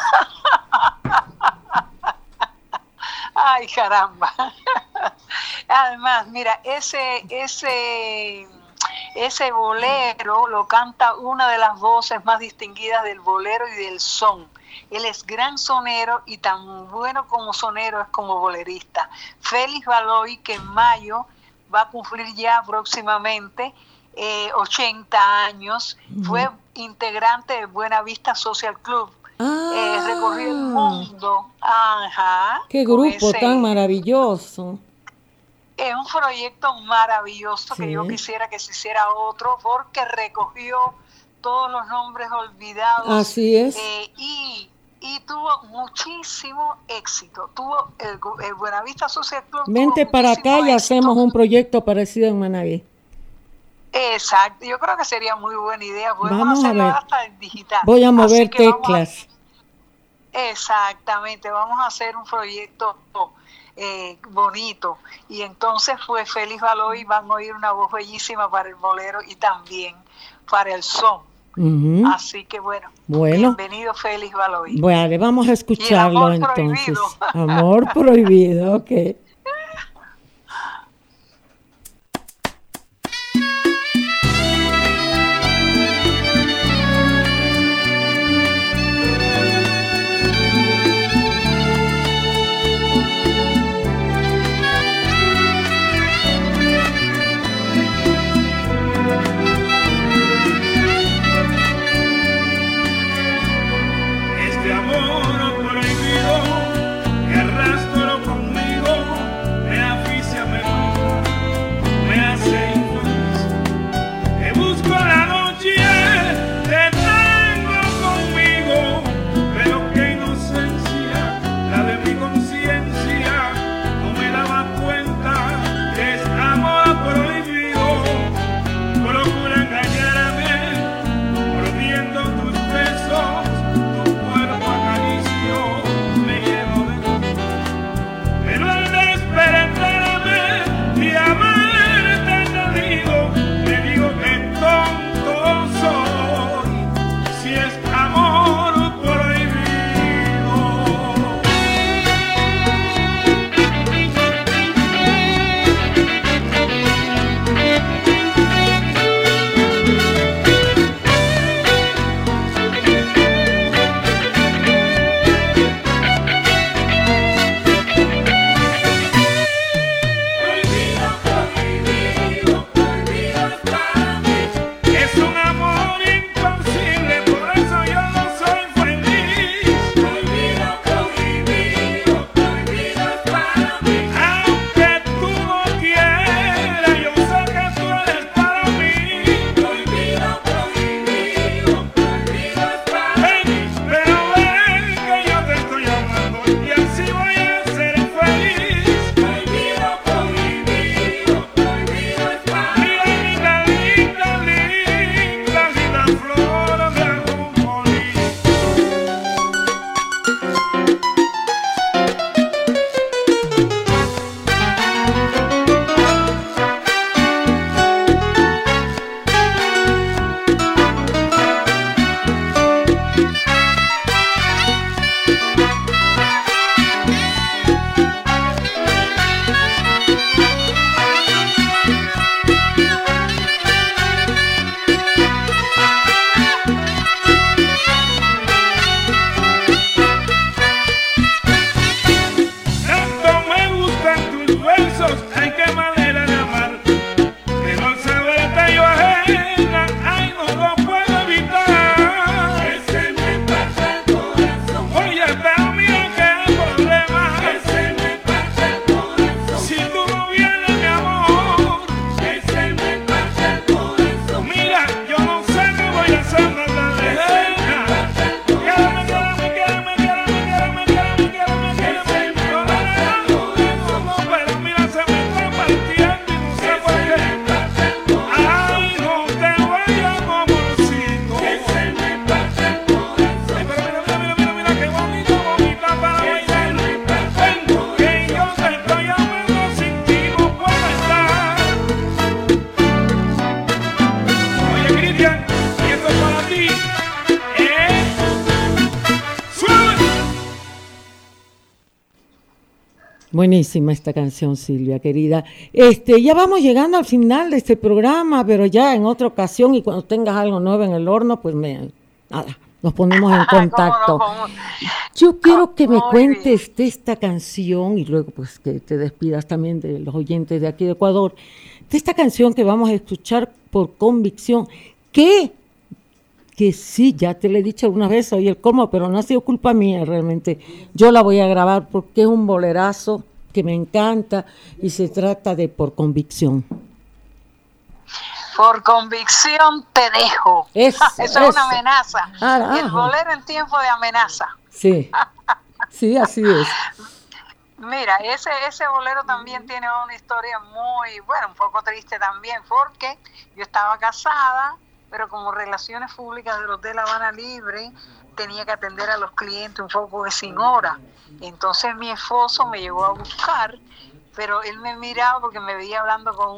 Speaker 3: Ay, caramba. Además, mira, ese bolero lo canta una de las voces más distinguidas del bolero y del son. Él es gran sonero y tan bueno como sonero es como bolerista. Félix Baloy, que en mayo va a cumplir ya próximamente 80 años, fue integrante de Buena Vista Social Club. Recorrió el mundo. Ajá.
Speaker 1: Qué grupo tan maravilloso.
Speaker 3: Es un proyecto maravilloso que yo quisiera que se hiciera otro, porque recogió todos los nombres olvidados.
Speaker 1: Así es.
Speaker 3: Y y tuvo muchísimo éxito. Tuvo el Buenavista Social Club.
Speaker 1: Vente para acá y hacemos un proyecto parecido en Manaví.
Speaker 3: Exacto, yo creo que sería muy buena idea. Podemos
Speaker 1: Vamos a
Speaker 3: hacerlo
Speaker 1: ver.
Speaker 3: hasta en digital.
Speaker 1: Voy a mover teclas.
Speaker 3: Exactamente, vamos a hacer un proyecto bonito. Y entonces fue Félix Baloy, van a oír una voz bellísima para el bolero y también para el son. Así que bueno, bienvenido Félix Baloy.
Speaker 1: Bueno, vamos a escucharlo
Speaker 3: amor
Speaker 1: entonces.
Speaker 3: Prohibido.
Speaker 1: Amor prohibido, ok.
Speaker 8: Este amor prohibido que arrastro conmigo me aficia, me hace infeliz. Que busco la noche, te tengo conmigo, pero qué inocencia la de mi conciencia. No me daba cuenta que es amor prohibido. Procura engañarme, mordiendo tus besos. Pero al despertarme y haberte tenido, me digo que tonto soy, si es amor prohibido. Es un amor imposible, por eso yo no soy feliz. Prohibido, prohibido, prohibido es para mí. Aunque tú no quieras, yo sé que tú eres para mí. Prohibido, prohibido, prohibido es para mí. Pero ven que yo te estoy hablando y así voy a ser feliz. Prohibido, prohibido, prohibido es para mí. Mira, linda, linda, linda flor de ajonjolí. Tanto me gustan tus besos, ay qué manera de amar. Pero al saberte yo ajena, ay no lo puedo evitar. Que se me pasa el corazón. Oye, pero mira qué problema. Que se me pasa el corazón. Si tú no vienes, mi amor. Que se me pasa el corazón. Mira, yo no sé qué voy a hacer, no la deja. Quédame, quédame, quédame, quédame, quédame, quédame, quédame, quédame. No, pero mira, se me está partiendo y no sé por qué. Ay, no te vayas, amorcito. Que se me pasa el corazón. Ay, pero mira, qué bonita para bailar. Vengo, que yo te estoy amando, sin ti no puedo estar. Oye, Cristian, y esto es para ti. ¡Suave!
Speaker 1: Buenísima esta canción, Silvia, querida. Ya vamos llegando al final de este programa, pero ya en otra ocasión y cuando tengas algo nuevo en el horno, pues nada, nos ponemos en contacto. Yo quiero que me cuentes de esta canción y luego pues que te despidas también de los oyentes de aquí de Ecuador, de esta canción que vamos a escuchar por convicción, que sí, ya te lo he dicho alguna vez, soy el colmo, pero no ha sido culpa mía realmente. Yo la voy a grabar porque es un bolerazo que me encanta y se trata de Por Convicción.
Speaker 3: Por convicción te dejo. Eso es una amenaza. El bolero en tiempo de amenaza.
Speaker 1: Sí, sí, así es.
Speaker 3: Mira, ese bolero también tiene una historia muy, bueno, un poco triste también, porque yo estaba casada, pero como relaciones públicas del Hotel Habana Libre, tenía que atender a los clientes un poco de sin hora. Entonces mi esposo me llegó a buscar, pero él me miraba porque me veía hablando con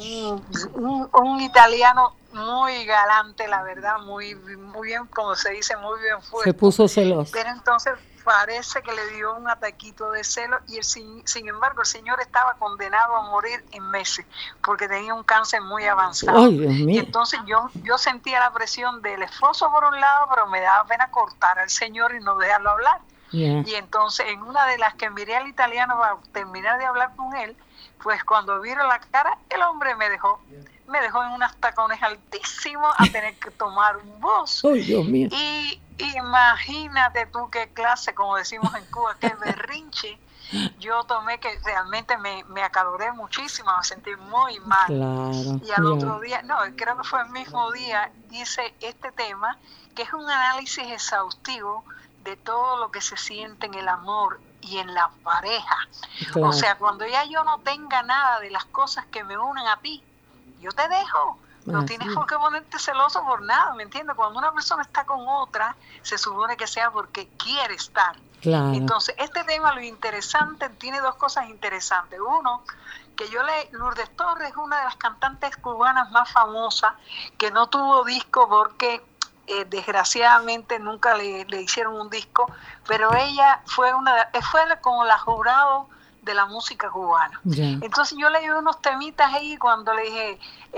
Speaker 3: un italiano muy galante, la verdad, muy bien, como se dice, muy bien fuerte.
Speaker 1: Se puso celoso.
Speaker 3: Pero entonces parece que le dio un ataquito de celo y sin embargo el señor estaba condenado a morir en meses porque tenía un cáncer muy avanzado.
Speaker 1: Ay, Dios mío.
Speaker 3: Y entonces yo sentía la presión del esposo por un lado, pero me daba pena cortar al señor y no dejarlo hablar.
Speaker 1: Yeah.
Speaker 3: Y entonces en una de las que miré al italiano para terminar de hablar con él, pues cuando viro la cara, el hombre me dejó en unos tacones altísimos a tener que tomar un bus.
Speaker 1: Ay, Dios mío.
Speaker 3: Y imagínate tú qué clase, como decimos en Cuba, qué berrinche yo tomé, que realmente me acaloré muchísimo, me sentí muy mal.
Speaker 1: Claro,
Speaker 3: y al otro día, no, creo que fue el mismo día, hice este tema, que es un análisis exhaustivo de todo lo que se siente en el amor y en la pareja.
Speaker 1: Claro.
Speaker 3: O sea, cuando ya yo no tenga nada de las cosas que me unen a ti, yo te dejo. No tienes por qué ponerte celoso por nada, ¿me entiendes? Cuando una persona está con otra, se supone que sea porque quiere estar.
Speaker 1: Claro.
Speaker 3: Entonces, este tema, lo interesante, tiene dos cosas interesantes. Uno, que Lourdes Torres es una de las cantantes cubanas más famosas, que no tuvo disco porque desgraciadamente nunca le hicieron un disco, pero ella fue como la jurado de la música cubana.
Speaker 1: Yeah.
Speaker 3: Entonces yo leí unos temitas ahí cuando le dije,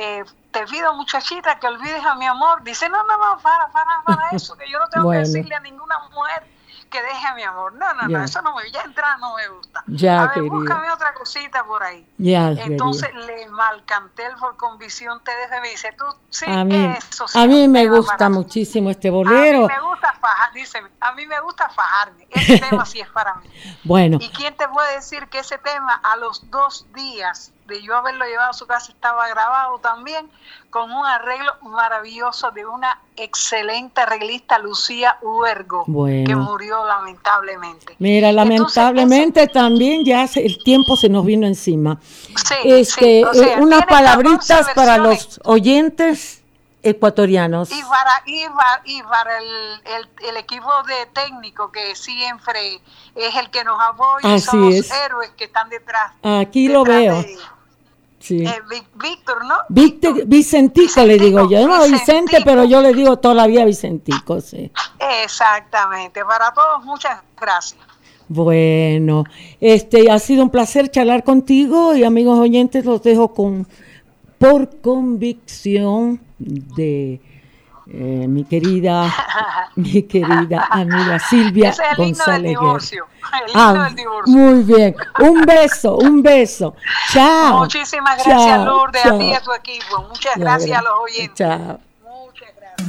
Speaker 3: te pido muchachita que olvides a mi amor. Dice, no, para eso, que yo no tengo que decirle a ninguna mujer que deje a mi amor. No, eso no ya entrada no me gusta.
Speaker 1: Ya,
Speaker 3: a ver,
Speaker 1: querida,
Speaker 3: búscame otra cosita por ahí.
Speaker 1: Ya,
Speaker 3: entonces
Speaker 1: querida,
Speaker 3: le malcanté el por convicción, te dejo y me dice, tú, sí,
Speaker 1: a mí,
Speaker 3: eso sí.
Speaker 1: a mí me gusta muchísimo este bolero.
Speaker 3: A mí me gusta fajar, dice, a mí me gusta fajarme. Ese tema sí es para mí.
Speaker 1: Bueno.
Speaker 3: ¿Y quién te puede decir que ese tema a los 2 días de yo haberlo llevado a su casa estaba grabado también con un arreglo maravilloso de una excelente arreglista, Lucía Huergo,
Speaker 1: bueno,
Speaker 3: que murió lamentablemente?
Speaker 1: Mira, lamentablemente entonces, también ya el tiempo se nos vino encima.
Speaker 3: Sí, sí, o sea,
Speaker 1: unas palabritas para los oyentes ecuatorianos.
Speaker 3: Y para el equipo de técnico que siempre es el que nos apoya,
Speaker 1: así
Speaker 3: son los
Speaker 1: es,
Speaker 3: héroes que están detrás.
Speaker 1: Aquí lo veo. Sí.
Speaker 3: Víctor, ¿no?
Speaker 1: Vicentico le digo yo, no Vicente, pero yo le digo todavía Vicentico, sí.
Speaker 3: Exactamente, para todos muchas gracias.
Speaker 1: Bueno, ha sido un placer charlar contigo y amigos oyentes, los dejo con Por Convicción de mi querida amiga Silvia
Speaker 3: Ese es el
Speaker 1: González
Speaker 3: himno del divorcio. El himno del divorcio.
Speaker 1: Muy bien, un beso. Chao.
Speaker 3: Muchísimas gracias,
Speaker 1: chao,
Speaker 3: Lourdes,
Speaker 1: chao.
Speaker 3: a ti y a tu equipo. Muchas gracias a los oyentes.
Speaker 1: Chao.
Speaker 3: Muchas gracias.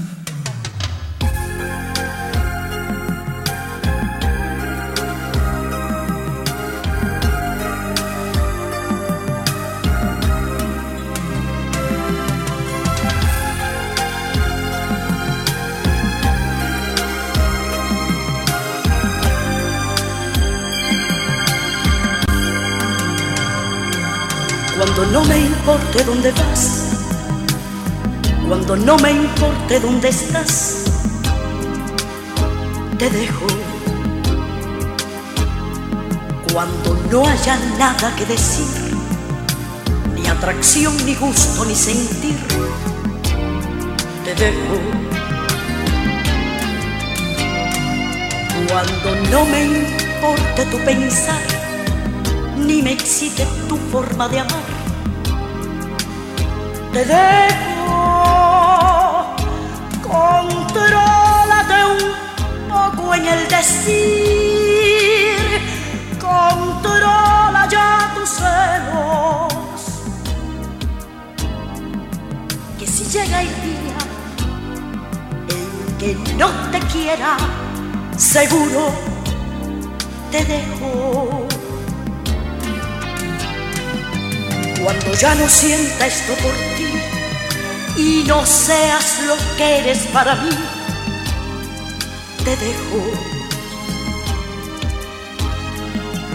Speaker 4: Cuando no me importe dónde vas, cuando no me importe dónde estás, te dejo. Cuando no haya nada que decir, ni atracción, ni gusto, ni sentir, te dejo. Cuando no me importe tu pensar, ni me excite tu forma de amar, te dejo. Contrólate un poco en el decir, controla ya tus celos, que si llega el día en que no te quiera, seguro te dejo. Cuando ya no sienta esto por ti y no seas lo que eres para mí, te dejo.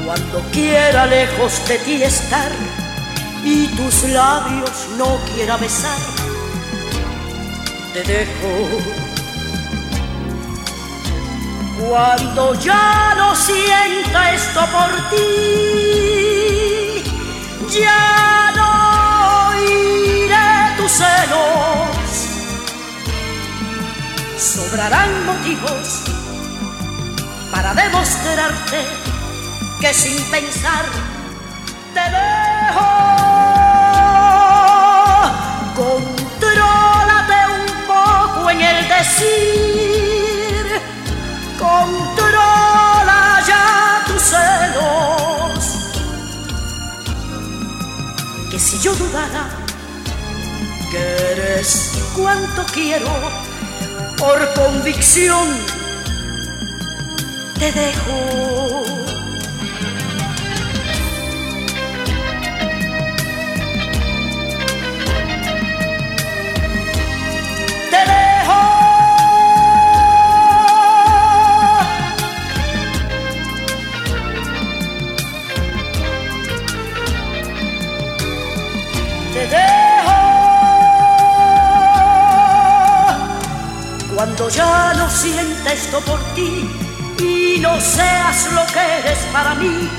Speaker 4: Cuando quiera lejos de ti estar y tus labios no quiera besar, te dejo. Cuando ya no sienta esto por ti, ya no oiré tus celos. Sobrarán motivos para demostrarte que sin pensar te dejo. Contrólate un poco en el decir, controla ya tus celos. Que si yo dudara que eres cuanto quiero, por convicción te dejo. Cuando ya no sienta esto por ti y no seas lo que eres para mí,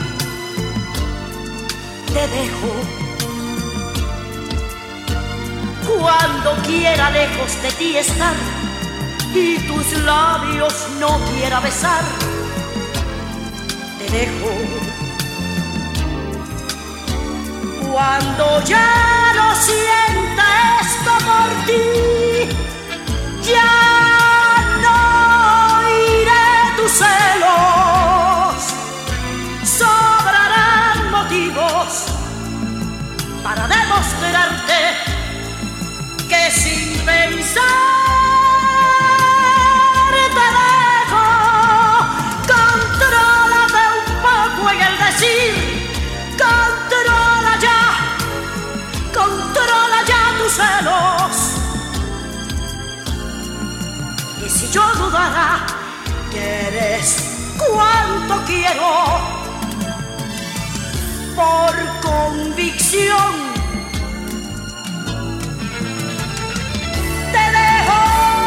Speaker 4: te dejo. Cuando quiera lejos de ti estar y tus labios no quiera besar, te dejo. Cuando ya no sienta esto por ti, ya celos, sobrarán motivos para demostrarte que sin pensar te dejo. Contrólate un poco en el decir, controla ya tus celos. Y si yo dudara que eres cuanto quiero, por convicción te dejo.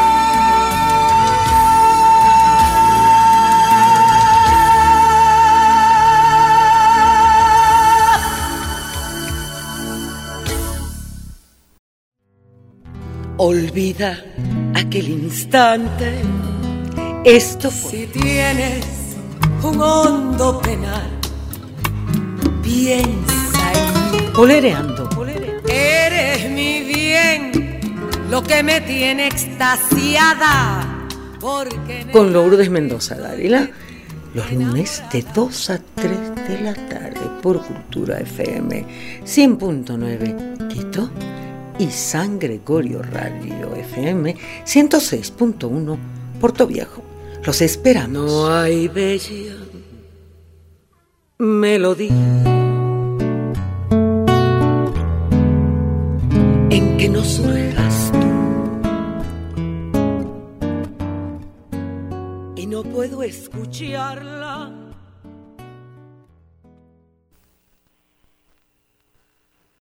Speaker 2: Olvida aquel instante. Esto
Speaker 3: si tienes un hondo penal, piensa en mí.
Speaker 1: Olereando.
Speaker 3: Eres mi bien, lo que me tiene extasiada. Porque
Speaker 1: con Lourdes Mendoza Dávila, los lunes de 2 a 3 de la tarde por Cultura FM 100.9 Quito y San Gregorio Radio FM 106.1 Puerto Viejo. Los esperamos.
Speaker 2: No hay bella melodía en que no surjas tú, y no puedo escucharla